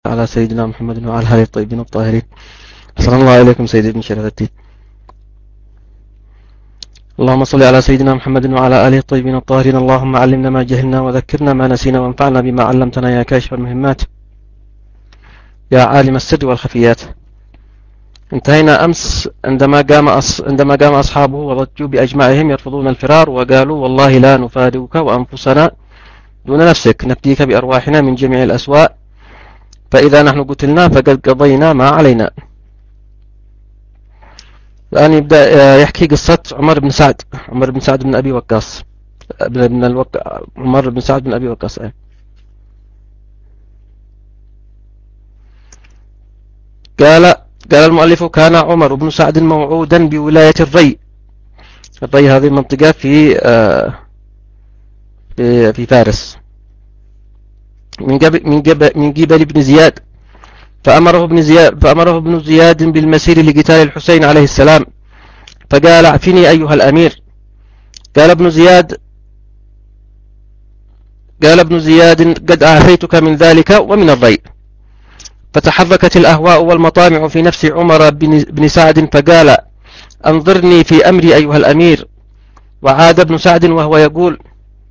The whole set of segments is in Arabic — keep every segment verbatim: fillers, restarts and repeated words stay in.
على سيدنا محمد وعلى آله الطيبين الطاهرين. صلى الله عليكم سيدي ابن شرف الدين. اللهم صل على سيدنا محمد وعلى آله الطيبين الطاهرين. اللهم علمنا ما جهلنا وذكرنا ما نسينا وانفعنا بما علمتنا يا كاشف المهمات يا عالم السر والخفيات. انتهينا أمس عندما قام أص... عندما قام أصحابه وضجوا بأجمعهم يرفضون الفرار وقالوا والله لا نفارقك وأنفسنا دون نفسك، نفديك بأرواحنا من جميع الأسواء، فإذا نحن قتلنا فقد قضينا ما علينا. الآن يبدأ يحكي قصة عمر بن سعد عمر بن سعد بن أبي وقاص بن الوق... عمر بن سعد بن أبي وقاص. قال قال المؤلف: كان عمر بن سعد موعودا بولاية الري. الري هذه المنطقة في في, في فارس، من قبل من قبل من قبل ابن زياد، فأمره ابن زياد فأمره ابن زياد بالمسير لقتال الحسين عليه السلام، فقال: اعفني أيها الأمير. قال ابن زياد قال ابن زياد: قد أعفيتك من ذلك ومن الري. فتحركت الأهواء والمطامع في نفس عمر بن سعد، فقال: أنظرني في أمري أيها الأمير. وعاد ابن سعد وهو يقول: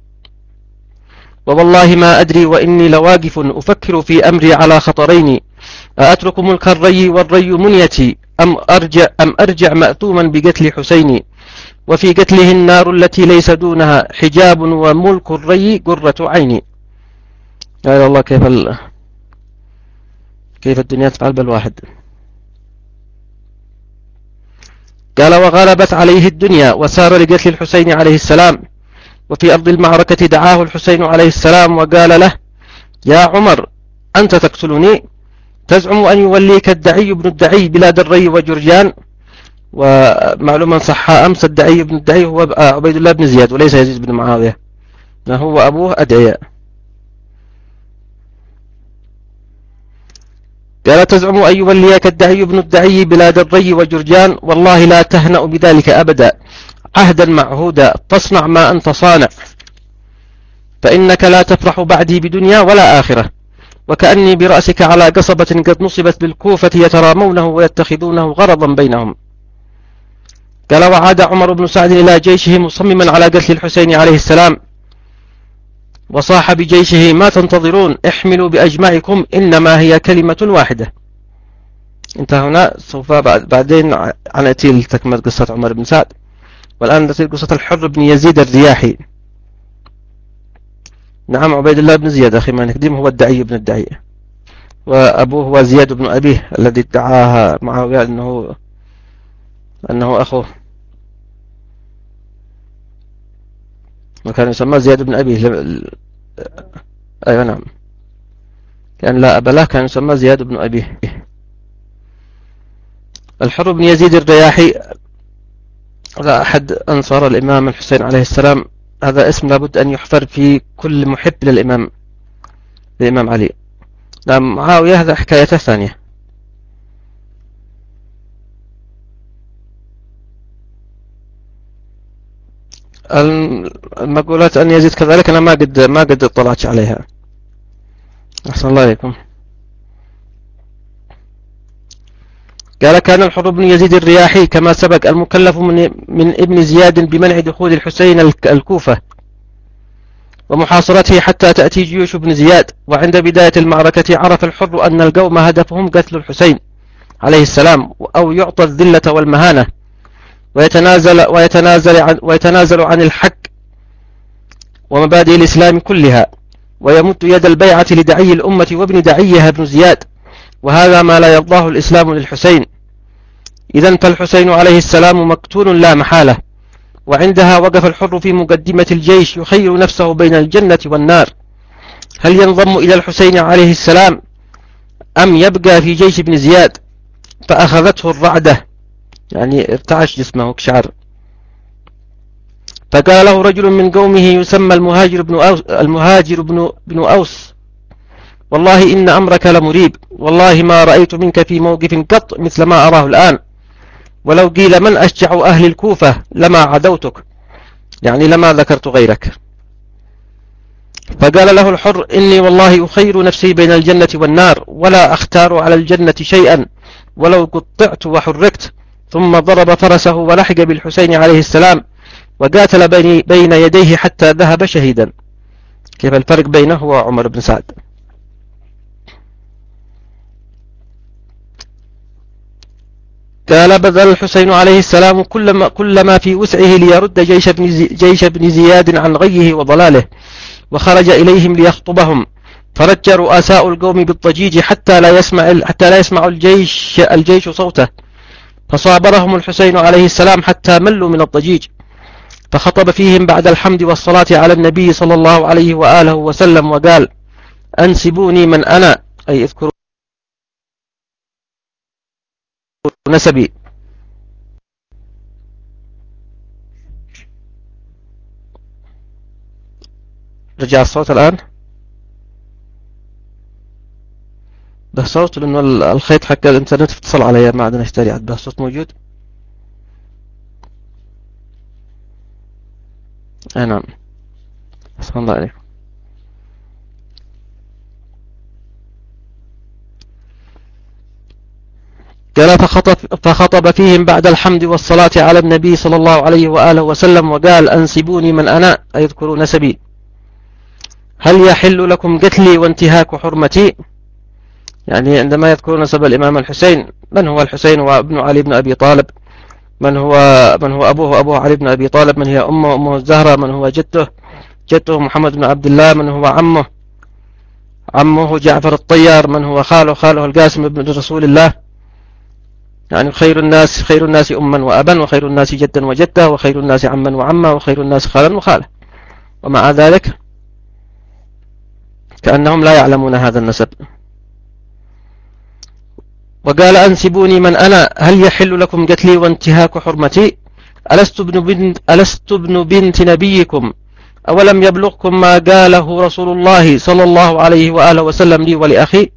ووالله ما أدري وإني لواقف أفكر في أمري على خطرين، أترك ملك الري والري منيتي، أم أرجع, أم أرجع مأثوما بقتل حسيني، وفي قتله النار التي ليس دونها حجاب، وملك الري قرة عيني. يا الله كيف ال... كيف الدنيا تفعل بالواحد. قال: وغلبت عليه الدنيا وسار لقتل الحسين عليه السلام، وفي أرض المعركة دعاه الحسين عليه السلام وقال له: يا عمر، أنت تقتلني؟ تزعم أن يوليك الدعي بن الدعي بلاد الري وجرجان. ومعلوما صح أمس الدعي بن الدعي هو عبيد الله بن زياد وليس يزيد بن معاوية، هو أبوه أدعياء. قال: تزعم أن يوليك الدعي بن الدعي بلاد الري وجرجان، والله لا تهنأ بذلك أبدا، عهدا معهودا، تصنع ما أنت صانع، فإنك لا تفرح بعدي بدنيا ولا آخرة، وكأني برأسك على قصبة قد نصبت بالكوفة يترامونه ويتخذونه غرضا بينهم. قال: وعاد عمر بن سعد إلى جيشه مصمما على قتل الحسين عليه السلام، وصاح بجيشه: ما تنتظرون، احملوا بأجمعكم، إنما هي كلمة واحدة. انتهى هنا. سوف بعدين نأتي لتكمل قصة عمر بن سعد، والآن نأتي قصة الحر بن يزيد الرياحي. نعم، عبيد الله بن زياد أخي ما نقدم هو الدعي بن الدعي، وأبوه هو زياد بن أبيه الذي ادعاها معاوية أنه أنه أخوه، وكان يسمى زياد بن أبيه. أيوة نعم، كان لا أب له، كان يسمى زياد بن أبيه. الحر بن يزيد الرياحي هذا أحد أنصار الإمام الحسين عليه السلام. هذا اسم لابد أن يحفر في كل محب للإمام الإمام علي. نعم، معاوية هذا حكايته ثانية. المقولات أن يزيد كذلك أنا ما قد ما قد اطلعت عليها. أحسن الله عليكم. قال: كان الحر بن يزيد الرياحي كما سبق المكلف من من ابن زياد بمنع دخول الحسين الكوفة ومحاصرته حتى تأتي جيوش ابن زياد. وعند بداية المعركة عرف الحر أن القوم هدفهم قتل الحسين عليه السلام، أو يعطى الذلة والمهانة، ويتنازل ويتنازل عن ويتنازل عن الحق ومبادئ الإسلام كلها، ويمد يد البيعة لدعي الأمة وابن دعيها ابن زياد، وهذا ما لا يرضاه الإسلام للحسين. إذن فالحسين عليه السلام مقتول لا محالة. وعندها وقف الحر في مقدمة الجيش يخير نفسه بين الجنة والنار، هل ينضم إلى الحسين عليه السلام أم يبقى في جيش ابن زياد؟ فأخذته الرعدة، يعني ارتعش جسمه كشعر. فقال له رجل من قومه يسمى المهاجر بن أوس, المهاجر بن, بن أوس: والله إن أمرك لمريب، والله ما رأيت منك في موقف قط مثل ما أراه الآن، ولو قيل من أشجع أهل الكوفة لما عدوتك، يعني لما ذكرت غيرك. فقال له الحر: إني والله أخير نفسي بين الجنة والنار، ولا أختار على الجنة شيئا ولو قطعت وحركت. ثم ضرب فرسه ولحق بالحسين عليه السلام وقاتل بين يديه حتى ذهب شهيدا. كيف الفرق بينه وعمر بن سعد؟ قال: بذل الحسين عليه السلام كل ما, كل ما في وسعه ليرد جيش ابن, زي جيش ابن زياد عن غيه وضلاله، وخرج إليهم ليخطبهم، فرج رؤساء القوم بالضجيج حتى لا يسمع حتى لا يسمع الجيش الجيش صوته، فصابرهم الحسين عليه السلام حتى ملوا من الضجيج، فخطب فيهم بعد الحمد والصلاة على النبي صلى الله عليه وآله وسلم وقال: أنسبوني من أنا، أي اذكروا نسبي. رجع الصوت الآن؟ ده صوت، لأنه الخيط حق الإنترنت اتصل علي ما عندنا اشتري عد. ده الصوت موجود؟ أي نعم. بسم الله عليكم. قال: فخطب, فخطب فيهم بعد الحمد والصلاة على النبي صلى الله عليه وآله وسلم وقال: أنسبوني من أنا، أي اذكروا نسبي. هل يحل لكم قتلي وانتهاك حرمتي؟ يعني عندما يذكر نسب الإمام الحسين، من هو الحسين؟ وابن علي بن أبي طالب. من هو من هو أبوه؟ أبوه علي بن أبي طالب. من هي أمه؟ أمه الزهرة. من هو جده؟ جده محمد بن عبد الله. من هو عمه؟ عمه جعفر الطيار. من هو خاله؟ خاله القاسم بن رسول الله. يعني خير الناس خير الناس أما وأبا، وخير الناس جدا وجدة، وخير الناس عما وعما، وخير الناس خالا وخالة. ومع ذلك كأنهم لا يعلمون هذا النسب. وقال: أنسبوني من أنا، هل يحل لكم قتلي وانتهاك حرمتي؟ ألست ابن بنت, ألست ابن بنت نبيكم؟ أولم يبلغكم ما قاله رسول الله صلى الله عليه وآله وسلم لي ولأخي؟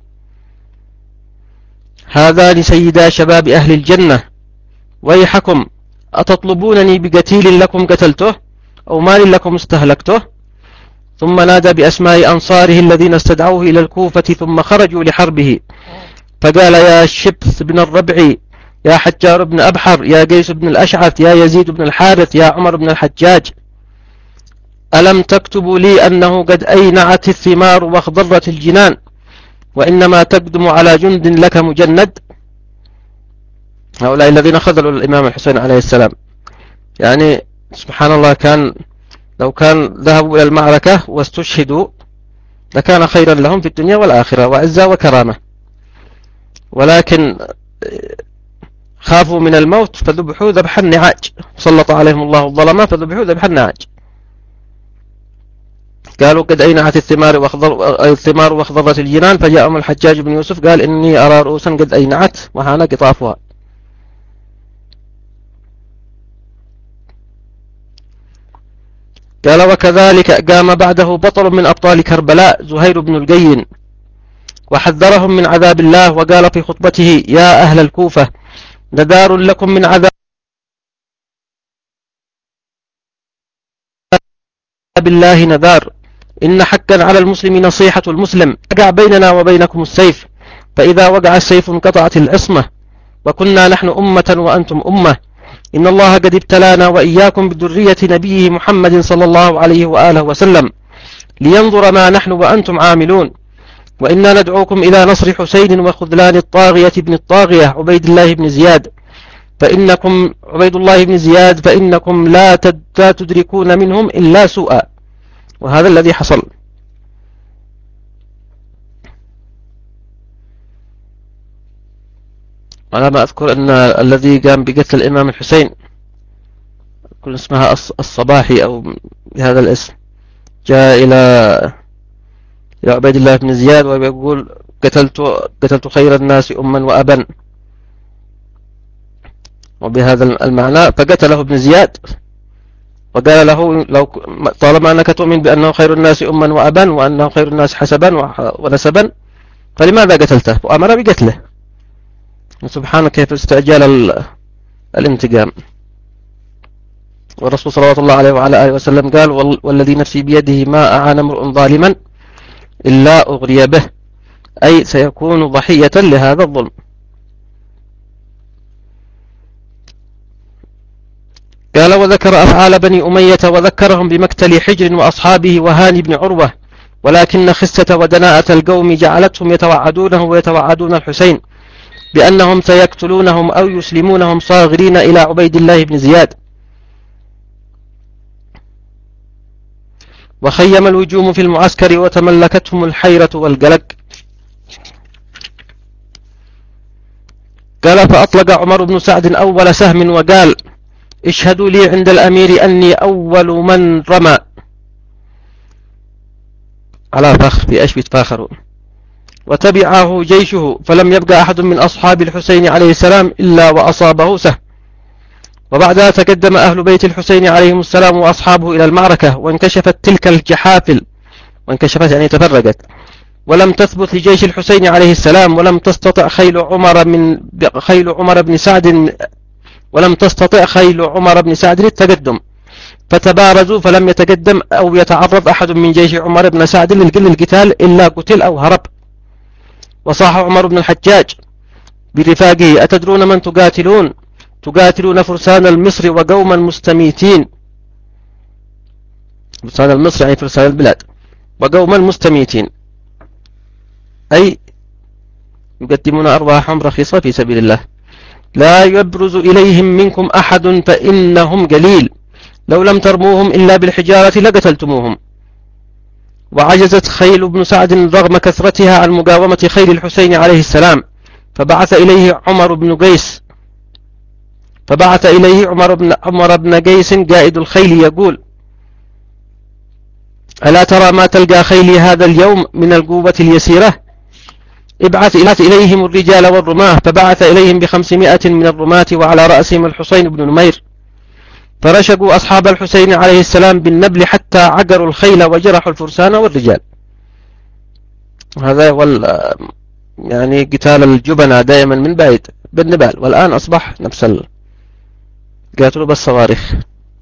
هذان سيدا شباب أهل الجنة، ويحكم أتطلبونني بقتيل لكم قتلته أو مال لكم استهلكته؟ ثم نادى بأسماء أنصاره الذين استدعوه إلى الكوفة ثم خرجوا لحربه، فقال: يا شبث بن الربع، يا حجار بن أبحر، يا قيس بن الأشعث، يا يزيد بن الحارث، يا عمر بن الحجاج، ألم تكتبوا لي أنه قد أينعت الثمار واخضرت الجنان، وإنما تقدم على جند لك مجند؟ هؤلاء الذين خذلوا الإمام الحسين عليه السلام. يعني سبحان الله، كان لو كان ذهبوا إلى المعركة واستشهدوا لكان خيرا لهم في الدنيا والآخرة، وعزة وكرامة، ولكن خافوا من الموت فذبحوا ذبح النعاج، سلط عليهم الله الظلمة فذبحوا ذبح النعاج. قالوا: قد أينعت الثمار واخضر الثمار واخضرت الجنان، فجاءهم الحجاج بن يوسف قال: إني أرى رؤوسا قد أينعت وحان قطافها. قال: وكذلك قام بعده بطل من أبطال كربلاء زهير بن القين، وحذرهم من عذاب الله، وقال في خطبته: يا أهل الكوفة، نذار لكم من عذاب الله نذار، إن حقا على المسلم نصيحة المسلم، وقع بيننا وبينكم السيف، فإذا وقع السيف انقطعت العصمة، وكنا نحن أمة وأنتم أمة، إن الله قد ابتلانا وإياكم بذرية نبيه محمد صلى الله عليه وآله وسلم، لينظر ما نحن وأنتم عاملون، وإنا ندعوكم إلى نصر حسين وخذلان الطاغية ابن الطاغية عبيد الله بن زياد، فإنكم عبيد الله بن زياد فإنكم لا تدركون منهم إلا سوءا. وهذا الذي حصل. أنا ما أذكر أن الذي قام بقتل الإمام الحسين كل اسمها الصباحي أو بهذا الاسم، جاء إلى إلى عبيد الله بن زياد ويقول: قتلت قتلت خير الناس أما وأبا، وبهذا المعنى، فقتله ابن زياد وقال له: لو طالما أنك تؤمن بأنه خير الناس أما وأبا وأنه خير الناس حسبا ونسبا فلماذا قتلته؟ وأمر بقتله. سبحانه كيف استعجال الانتقام. والرسول صلى الله عليه وعلى آله وسلم قال والذي نفسي بيده ما أعان امرؤ ظالما إلا أغري به، أي سيكون ضحية لهذا الظلم. قال وذكر أفعال بني أمية وذكرهم بمقتل حجر وأصحابه وهاني بن عروة، ولكن خسة ودناءة القوم جعلتهم يتوعدونه ويتوعدون الحسين بأنهم سيقتلونهم أو يسلمونهم صاغرين إلى عبيد الله بن زياد. وخيم الهجوم في المعسكر وتملكتهم الحيرة والقلق. قال فأطلق عمر بن سعد أول سهم وقال اشهدوا لي عند الأمير أني أول من رمى على فخر في أيش بيتفاخرون. وتبعه جيشه فلم يبقى أحد من أصحاب الحسين عليه السلام إلا وأصابه سهم. وبعدها تقدم أهل بيت الحسين عليهم السلام وأصحابه إلى المعركة، وانكشفت تلك الجحافل، وانكشفت يعني تفرقت، ولم تثبت لجيش الحسين عليه السلام، ولم تستطع خيل عمر من خيل عمر بن سعد ولم تستطع خيل عمر بن سعد التقدم، فتبارزوا فلم يتقدم أو يتعرض أحد من جيش عمر بن سعد للقتال إلا قتل أو هرب. وصاح عمر بن الحجاج برفاقه أتدرون من تقاتلون؟ تقاتلون فرسان المصر وقوما مستميتين. فرسان المصر يعني فرسان البلاد، وقوما مستميتين أي يقدمون أرواحهم رخيصة في سبيل الله. لا يبرز إليهم منكم أحد فإنهم قليل، لو لم ترموهم إلا بالحجارة لقتلتموهم. وعجزت خيل بن سعد رغم كثرتها عن مقاومة خيل الحسين عليه السلام، فبعث إليه عمر بن قيس فبعث إليه عمر بن, عمر بن قيس قائد الخيل يقول ألا ترى ما تلقى خيلي هذا اليوم من القوة اليسيرة؟ ابعث إليهم الرجال والرماة. فبعث إليهم بخمسمائة من الرماة وعلى رأسهم الحسين بن نمير، فرشقوا أصحاب الحسين عليه السلام بالنبل حتى عقروا الخيل وجرحوا الفرسان والرجال. هذا هو يعني قتال الجبنة دائما من بعيد بالنبال، والآن أصبح نفس القاتل بالصواريخ.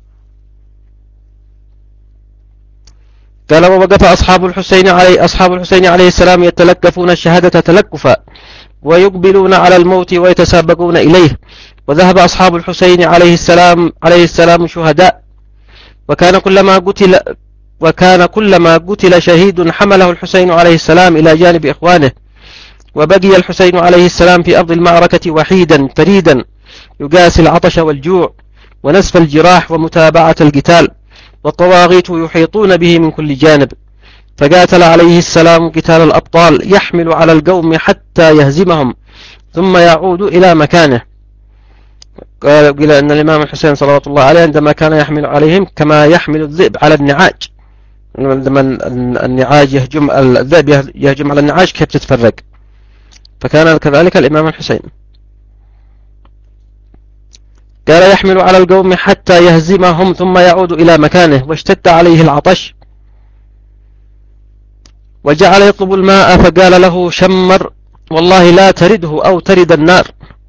قال ووقف أصحاب الحسين عليه أصحاب الحسين عليه السلام يتلكفون الشهادة تلكفا، ويقبلون على الموت ويتسابقون إليه. وذهب أصحاب الحسين عليه السلام عليه السلام شهداء، وكان كلما قتل وكان كلما قتل شهيد حمله الحسين عليه السلام إلى جانب إخوانه. وبقي الحسين عليه السلام في أرض المعركة وحيدا فريدا يقاسي العطش والجوع ونسف الجراح ومتابعة القتال، والطواغيت يحيطون به من كل جانب. فقاتل عليه السلام قتال الأبطال، يحمل على القوم حتى يهزمهم ثم يعود إلى مكانه. قال أن الإمام الحسين صلوات الله عليه عندما كان يحمل عليهم كما يحمل الذئب على النعاج، عندما النعاج يهجم الذئب يهجم على النعاج كيف تتفرق، فكان كذلك الإمام الحسين. قال يحمل على القوم حتى يهزمهم ثم يعود إلى مكانه، واشتد عليه العطش وجعل يطلب الماء، فقال له شمر والله لا ترده أو ترد النار.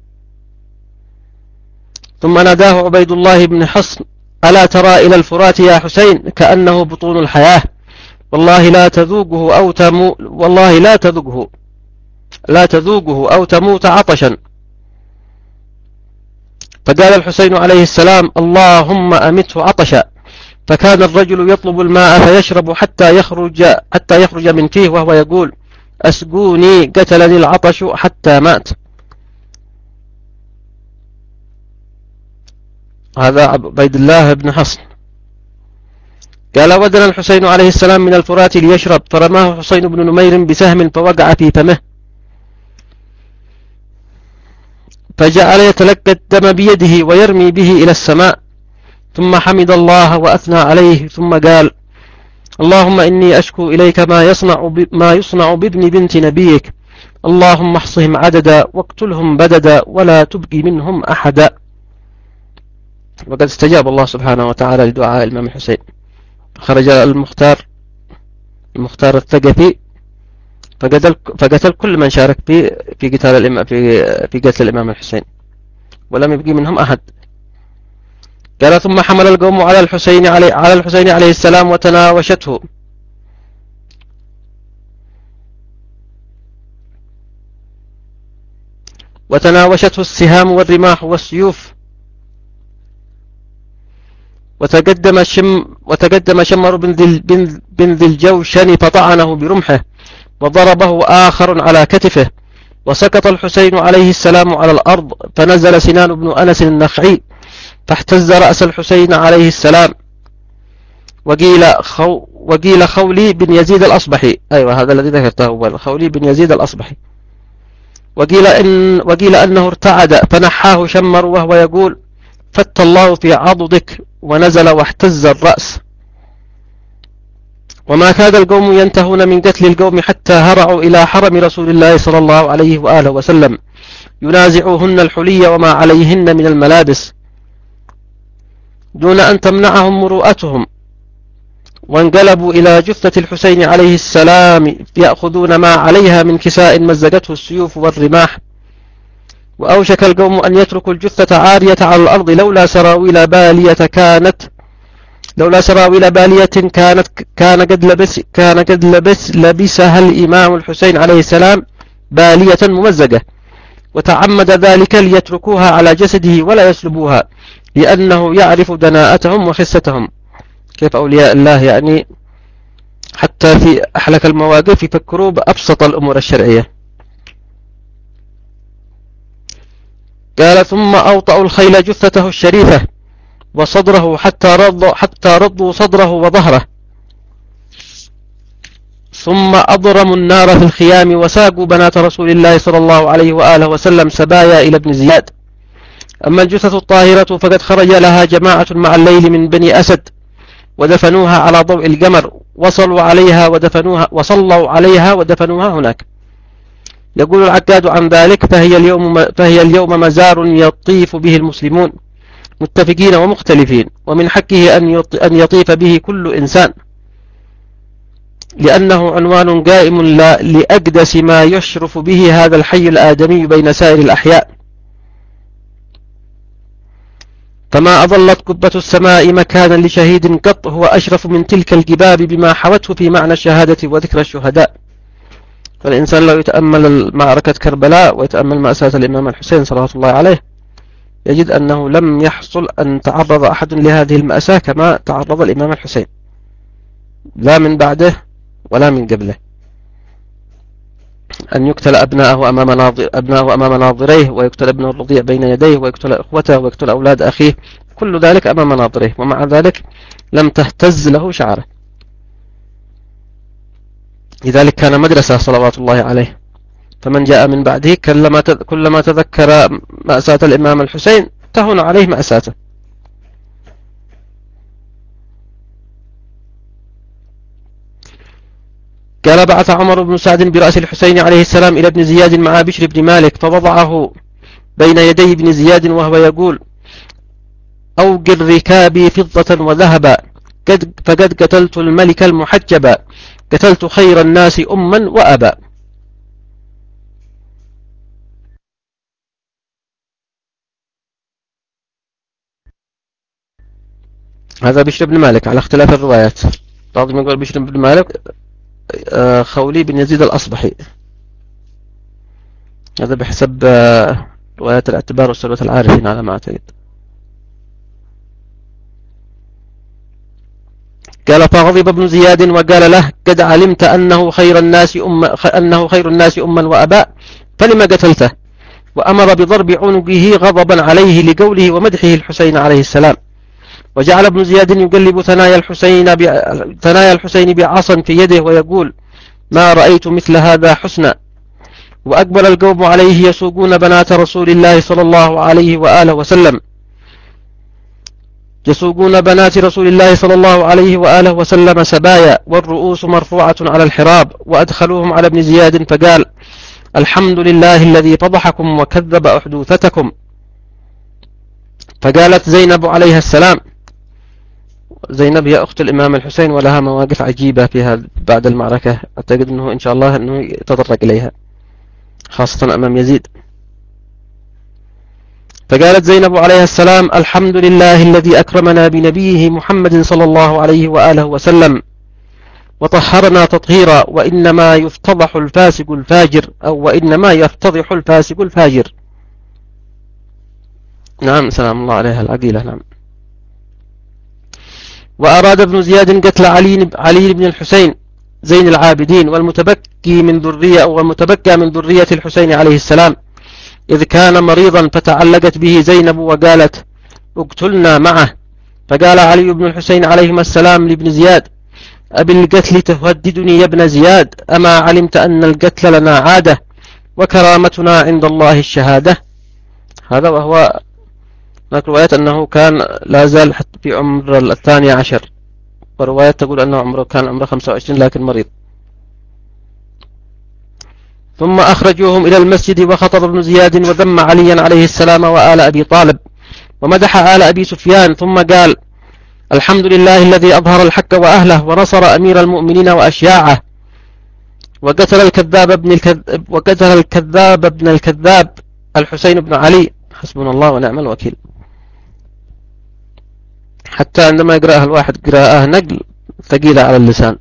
ثم ناداه عبيد الله بن حصن ألا ترى إلى الفرات يا حسين كأنه بطون الحياة، والله لا تذوقه أو تمو والله لا تذوقه لا تذوقه أو تموت عطشا. فقال الحسين عليه السلام اللهم أمته عطشا. فكان الرجل يطلب الماء فيشرب حتى يخرج حتى يخرج من فيه وهو يقول أسقوني قتلني العطش حتى مات. هذا عبيد الله بن حصن. قال ودنا الحسين عليه السلام من الفرات ليشرب، فرماه حسين بن نمير بسهم فوقع في فمه، فجعل يتلقى الدم بيده ويرمي به إلى السماء، ثم حمد الله وأثنى عليه، ثم قال اللهم إني أشكو إليك ما يصنع ما يصنع بابن بنت نبيك، اللهم احصهم عددا واقتلهم بددا ولا تبقي منهم أحدا. وقد استجاب الله سبحانه وتعالى لدعاء الإمام الحسين، خرج المختار المختار الثقفي فقتل فقتل كل من شارك في في قتال الإمام في في قتل الإمام الحسين، ولم يبقي منهم أحد. قال ثم حمل القوم على الحسين عليه, على الحسين عليه السلام وتناوشته وتناوشته السهام والرماح والسيوف وتقدم شم وتقدم شمر بن ذي بن, بن ذي الجوشن فطعنه برمحه وضربه آخر على كتفه وسقط الحسين عليه السلام على الأرض فنزل سنان بن أنس النخعي فاحتز رأس الحسين عليه السلام وقيل, خو وقيل خولي بن يزيد الأصبحي. أيوة هذا الذي ذكرته هو خولي بن يزيد الأصبحي. وقيل, إن وقيل أنه ارتعد فنحاه شمر وهو يقول فت الله في عضدك ونزل واحتز الرأس. وما كاد القوم ينتهون من قتل القوم حتى هرعوا إلى حرم رسول الله صلى الله عليه وآله وسلم ينازعوهن الحلي وما عليهن من الملابس دون أن تمنعهم مروءتهم، وانقلبوا إلى جثة الحسين عليه السلام يأخذون ما عليها من كساء مزقته السيوف والرماح. وأوشك القوم أن يتركوا الجثة عارية على الأرض لولا سراويل بالية كانت لولا سراويل بالية كانت كان قد لبس كان قد لبس لبسها الإمام الحسين عليه السلام بالية ممزقة، وتعمد ذلك ليتركوها على جسده ولا يسلبوها لأنه يعرف دناءتهم وخستهم. كيف أولياء الله يعني حتى في أحلك المواقف يفكروا بأبسط الأمور الشرعية. قال ثم أوطأوا الخيل جثته الشريفة وصدره حتى رضوا, حتى رضوا صدره وظهره، ثم أضرموا النار في الخيام وساقوا بنات رسول الله صلى الله عليه وآله وسلم سبايا إلى ابن زياد. أما الجثة الطاهرة فقد خرج لها جماعة مع الليل من بني أسد ودفنوها على ضوء القمر وصلوا عليها ودفنوها وصلوا عليها ودفنوها هناك. يقول العقاد عن ذلك فهي اليوم, فهي اليوم مزار يطيف به المسلمون متفقين ومختلفين، ومن حقه أن يطيف به كل إنسان لأنه عنوان قائم لأقدس ما يشرف به هذا الحي الآدمي بين سائر الأحياء. فما أظلت قبة السماء مكانا لشهيد قط هو أشرف من تلك الجباب بما حوته في معنى الشهادة وذكر الشهداء. فالإنسان لو يتأمل معركة كربلاء ويتأمل مأساة الإمام الحسين صلوات الله عليه يجد أنه لم يحصل أن تعرض أحد لهذه المأساة كما تعرض الإمام الحسين، لا من بعده ولا من قبله. أن يقتل أبناءه أمام ناظر أبناءه أمام ناظريه، ويقتل ابنه الرضيع بين يديه، ويقتل إخوته، ويقتل أولاد أخيه، كل ذلك أمام ناظريه، ومع ذلك لم تهتز له شعره. لذلك كان مدرسة صلوات الله عليه. فمن جاء من بعده كلما تذكر مأساة الإمام الحسين تهون عليه مأساته. قال بعث عمر بن سعد برأس الحسين عليه السلام إلى ابن زياد مع بشر بن مالك فوضعه بين يدي ابن زياد وهو يقول أوقر ركابي فضة وذهبا فقد قتلت الملك المحجبا قتلت خير الناس أما وأبا. هذا بشر بن مالك على اختلاف الروايات، بعضهم يقول بشر بن مالك خولي بن يزيد الأصبحي، هذا بحسب روايات الاعتبار وسلوة العارفين على ما أعتقد. قال فغضب ابن زياد وقال له قد علمت أنه خير الناس أم أنه خير الناس أما وأباء فلما قتلته، وأمر بضرب عنقه غضبا عليه لقوله ومدحه الحسين عليه السلام. وجعل ابن زياد يقلب ثنايا الحسين ثنايا الحسين بعصا في يده ويقول ما رأيت مثل هذا حسنا. وأقبل القوم عليه يسوقون بنات رسول الله صلى الله عليه وآله وسلم يسوقون بنات رسول الله صلى الله عليه وآله وسلم سبايا والرؤوس مرفوعة على الحراب، وأدخلوهم على ابن زياد فقال الحمد لله الذي فضحكم وكذب أحدوثتكم. فقالت زينب عليها السلام، زينب هي أخت الإمام الحسين ولها مواقف عجيبة فيها بعد المعركة، أعتقد أنه إن شاء الله أنه يتطرق إليها خاصة أمام يزيد. فقالت زينب عليها السلام: الحمد لله الذي أكرمنا بنبيه محمد صلى الله عليه وآله وسلم وطهرنا تطهيرا، وإنما يفتضح الفاسق الفاجر، أو وإنما يفتضح الفاسق الفاجر. نعم، سلام الله عليها العقيلة. نعم. وأراد ابن زياد قتل علي, علي بن الحسين زين العابدين والمتبكي من ذرية أو المتبكى من ذرية الحسين عليه السلام، إذ كان مريضا، فتعلقت به زينب وقالت: اقتلنا معه. فقال علي بن الحسين عليهما السلام لابن زياد: أبي القتل تهددني يا ابن زياد؟ أما علمت أن القتل لنا عادة وكرامتنا عند الله الشهادة؟ هذا وهو هناك روايات أنه كان لا زال حتى في عمر الثاني عشر، وروايات تقول أنه عمره كان عمره خمسة وعشرين لكن مريض. ثم أخرجوهم إلى المسجد، وخطب ابن زياد وذم عليا عليه السلام وآل أبي طالب، ومدح آل أبي سفيان، ثم قال: الحمد لله الذي أظهر الحق وأهله ونصر أمير المؤمنين وأشياعه، وقتل الكذاب ابن الكذاب وقتل الكذاب ابن الكذاب الحسين بن علي، حسبنا الله ونعم الوكيل. حتى عندما يقرأها الواحد قراءة نقل ثقيلة على اللسان.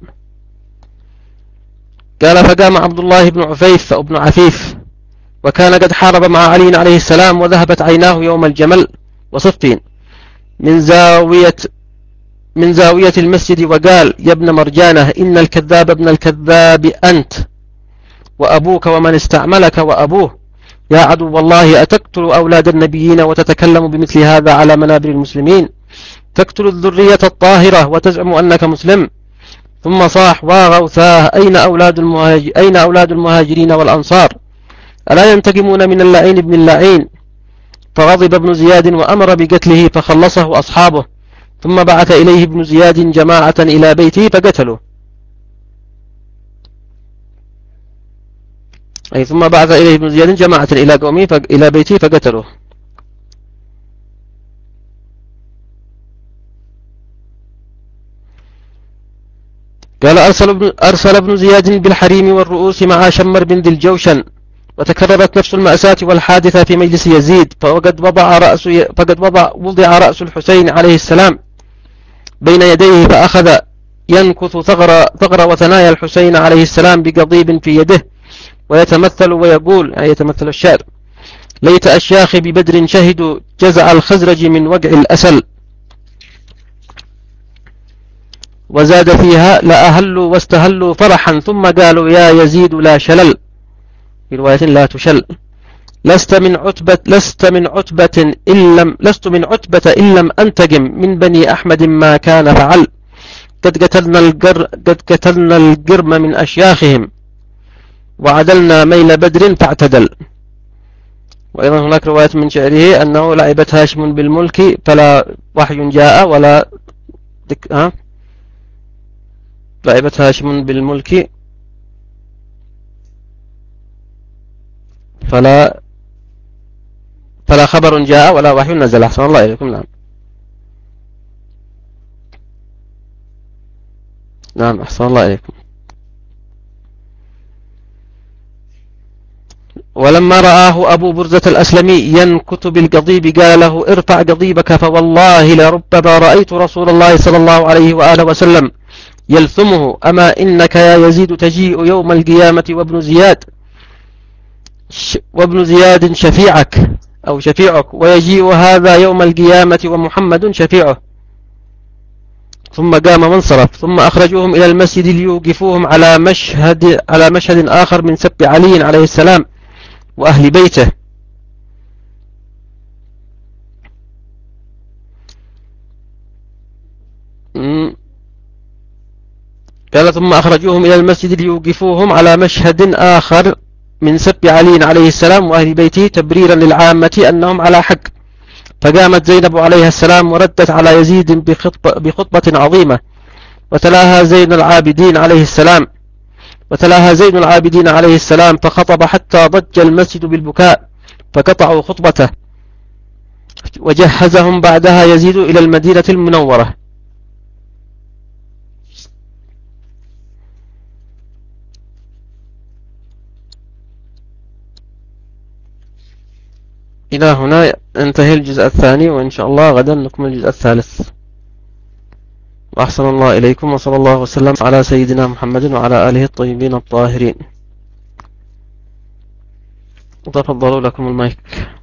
قال: فقام عبد الله بن عفيف أو ابن عفيف، وكان قد حارب مع علي عليه السلام، وذهبت عيناه يوم الجمل وصفين من زاوية من زاوية المسجد، وقال: يا ابن مرجانة، إن الكذاب ابن الكذاب أنت وأبوك ومن استعملك وأبوه، يا عدو الله، أتقتل أولاد النبيين وتتكلم بمثل هذا على منابر المسلمين؟ تقتل الذرية الطاهرة وتزعم أنك مسلم؟ ثم صاح: وغوثاه، أين أولاد, المهاجر أين أولاد المهاجرين والأنصار؟ ألا ينتقمون من اللعين ابن اللعين؟ فغضب ابن زياد وأمر بقتله، فخلصه أصحابه، ثم بعث إليه ابن زياد جماعة إلى بيته فقتلوا. أي ثم بعث إليه ابن زياد جماعة إلى قومه إلى بيته فقتلوه. قال: أرسل ابن, أرسل ابن زياد بالحريم والرؤوس مع شمر بن ذي الجوشن، وتكررت نفس المأساة والحادثة في مجلس يزيد، فقد وضع رأس, فقد وضع, وضع رأس الحسين عليه السلام بين يديه، فأخذ ينكث ثغر, ثغر وثنايا الحسين عليه السلام بقضيب في يده، ويتمثل ويقول، يعني يتمثل الشعر: ليت أشياخي ببدر شهدوا جزع الخزرج من وقع الأسل، وزاد فيها: لأهلوا واستهلوا فرحا، ثم قالوا يا يزيد لا شلل، في رواية لا تشل، لست من عتبة لست من عتبة إن لم لست من عتبة إن لم أنتقم من بني أحمد ما كان فعل، قد قتلنا القر قد قتلنا القرم من أشياخهم، وعدلنا ميل بدر فاعتدل. وأيضا هناك رواية من شعره أنه لعبت هاشم بالملك فلا وحي جاء ولا دك... ها؟ لعبت هاشم بالملك فلا فلا خبر جاء ولا وحي نزل. أحسن الله إليكم. نعم نعم أحسن الله إليكم. ولما رآه أبو برزة الأسلمي ينكت بالقضيب قال له: ارفع قضيبك، فوالله لربما رأيت رسول الله صلى الله عليه وآله وسلم يلثمه. أما إنك يا يزيد تجيء يوم القيامة وابن زياد وابن زياد شفيعك أو شفيعك، ويجيء هذا يوم القيامة ومحمد شفيعه. ثم قام وانصرف. ثم أخرجوهم إلى المسجد ليوقفوهم على مشهد على مشهد آخر من سب علي عليه السلام وأهل بيته. قال: ثم أخرجوهم إلى المسجد ليوقفوهم على مشهد آخر من سب علي عليه السلام وأهل بيته تبريرا للعامة أنهم على حق. فقامت زينب عليها السلام وردت على يزيد بخطبة, بخطبة عظيمة، وتلاها زين العابدين عليه السلام وتلاها زين العابدين عليه السلام فخطب حتى ضج المسجد بالبكاء، فقطعوا خطبته، وجهزهم بعدها يزيد إلى المدينة المنورة. إلى هنا انتهي الجزء الثاني، وإن شاء الله غدا نكمل الجزء الثالث. وأحسن الله إليكم، وصلى الله وسلم على سيدنا محمد وعلى آله الطيبين الطاهرين. تفضلوا لكم المايك.